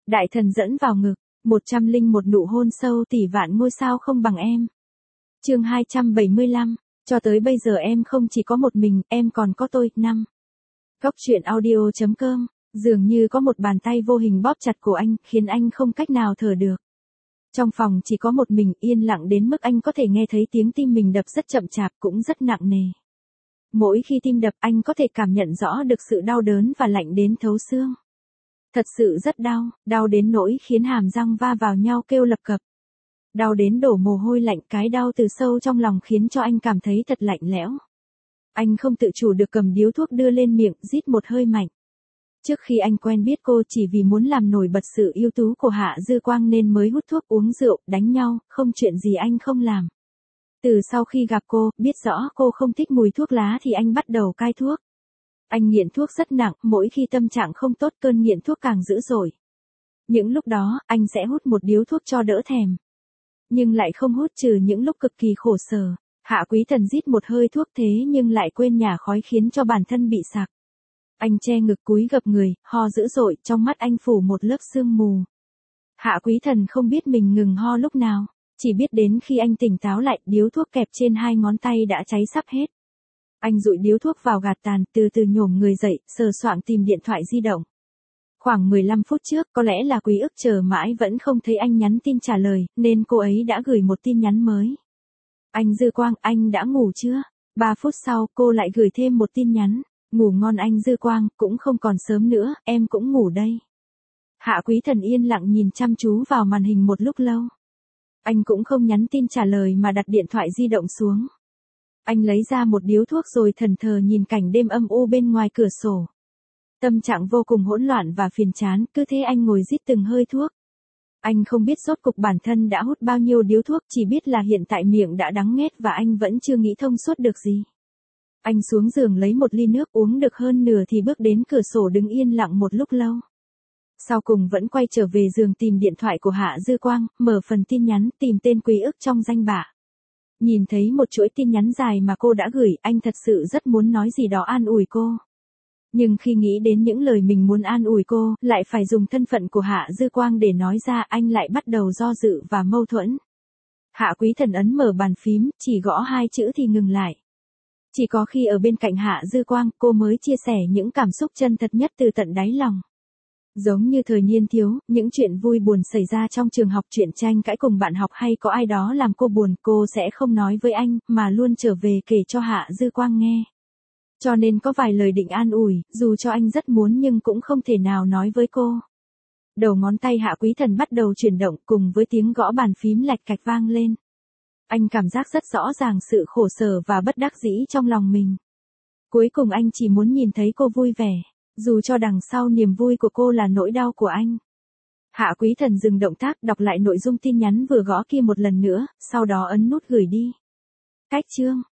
Đại thần dẫn vào ngực, 101 nụ hôn sâu tỷ vạn ngôi sao không bằng em. Chương 275, cho tới bây giờ em không chỉ có một mình, em còn có tôi. 5. Góc truyện audio.com, dường như có một bàn tay vô hình bóp chặt cổ anh, khiến anh không cách nào thở được. Trong phòng chỉ có một mình, yên lặng đến mức anh có thể nghe thấy tiếng tim mình đập rất chậm chạp, cũng rất nặng nề. Mỗi khi tim đập anh có thể cảm nhận rõ được sự đau đớn và lạnh đến thấu xương. Thật sự rất đau, đau đến nỗi khiến hàm răng va vào nhau kêu lập cập. Đau đến đổ mồ hôi lạnh, cái đau từ sâu trong lòng khiến cho anh cảm thấy thật lạnh lẽo. Anh không tự chủ được cầm điếu thuốc đưa lên miệng, rít một hơi mạnh. Trước khi anh quen biết cô chỉ vì muốn làm nổi bật sự ưu tú của Hạ Dư Quang nên mới hút thuốc uống rượu, đánh nhau, không chuyện gì anh không làm. Từ sau khi gặp cô, biết rõ cô không thích mùi thuốc lá thì anh bắt đầu cai thuốc. Anh nghiện thuốc rất nặng, mỗi khi tâm trạng không tốt cơn nghiện thuốc càng dữ dội. Những lúc đó, anh sẽ hút một điếu thuốc cho đỡ thèm. Nhưng lại không hút trừ những lúc cực kỳ khổ sở. Hạ Quý Thần rít một hơi thuốc thế nhưng lại quên nhả khói khiến cho bản thân bị sặc. Anh che ngực cúi gập người, ho dữ dội, trong mắt anh phủ một lớp sương mù. Hạ Quý Thần không biết mình ngừng ho lúc nào, chỉ biết đến khi anh tỉnh táo lại, điếu thuốc kẹp trên 2 ngón tay đã cháy sắp hết. Anh dụi điếu thuốc vào gạt tàn, từ từ nhổm người dậy, sờ soạng tìm điện thoại di động. Khoảng 15 phút trước, có lẽ là Quý Ức chờ mãi vẫn không thấy anh nhắn tin trả lời, nên cô ấy đã gửi một tin nhắn mới. Anh Dư Quang, anh đã ngủ chưa? 3 phút sau, cô lại gửi thêm một tin nhắn. Ngủ ngon anh Dư Quang, cũng không còn sớm nữa, em cũng ngủ đây. Hạ Quý Thần yên lặng nhìn chăm chú vào màn hình một lúc lâu. Anh cũng không nhắn tin trả lời mà đặt điện thoại di động xuống. Anh lấy ra một điếu thuốc rồi thẫn thờ nhìn cảnh đêm âm u bên ngoài cửa sổ. Tâm trạng vô cùng hỗn loạn và phiền chán, cứ thế anh ngồi rít từng hơi thuốc. Anh không biết rốt cục bản thân đã hút bao nhiêu điếu thuốc, chỉ biết là hiện tại miệng đã đắng nghét và anh vẫn chưa nghĩ thông suốt được gì. Anh xuống giường lấy một ly nước uống được hơn nửa thì bước đến cửa sổ đứng yên lặng một lúc lâu. Sau cùng vẫn quay trở về giường tìm điện thoại của Hạ Dư Quang, mở phần tin nhắn, tìm tên Quý Ức trong danh bạ. Nhìn thấy một chuỗi tin nhắn dài mà cô đã gửi, anh thật sự rất muốn nói gì đó an ủi cô. Nhưng khi nghĩ đến những lời mình muốn an ủi cô, lại phải dùng thân phận của Hạ Dư Quang để nói ra, anh lại bắt đầu do dự và mâu thuẫn. Hạ Quý Thần ấn mở bàn phím, chỉ gõ 2 chữ thì ngừng lại. Chỉ có khi ở bên cạnh Hạ Dư Quang, cô mới chia sẻ những cảm xúc chân thật nhất từ tận đáy lòng. Giống như thời niên thiếu, những chuyện vui buồn xảy ra trong trường học, chuyện tranh cãi cùng bạn học hay có ai đó làm cô buồn, cô sẽ không nói với anh, mà luôn trở về kể cho Hạ Dư Quang nghe. Cho nên có vài lời định an ủi, dù cho anh rất muốn nhưng cũng không thể nào nói với cô. Đầu ngón tay Hạ Quý Thần bắt đầu chuyển động cùng với tiếng gõ bàn phím lạch cạch vang lên. Anh cảm giác rất rõ ràng sự khổ sở và bất đắc dĩ trong lòng mình. Cuối cùng anh chỉ muốn nhìn thấy cô vui vẻ, dù cho đằng sau niềm vui của cô là nỗi đau của anh. Hạ Quý Thần dừng động tác, đọc lại nội dung tin nhắn vừa gõ kia một lần nữa, sau đó ấn nút gửi đi. Cách chương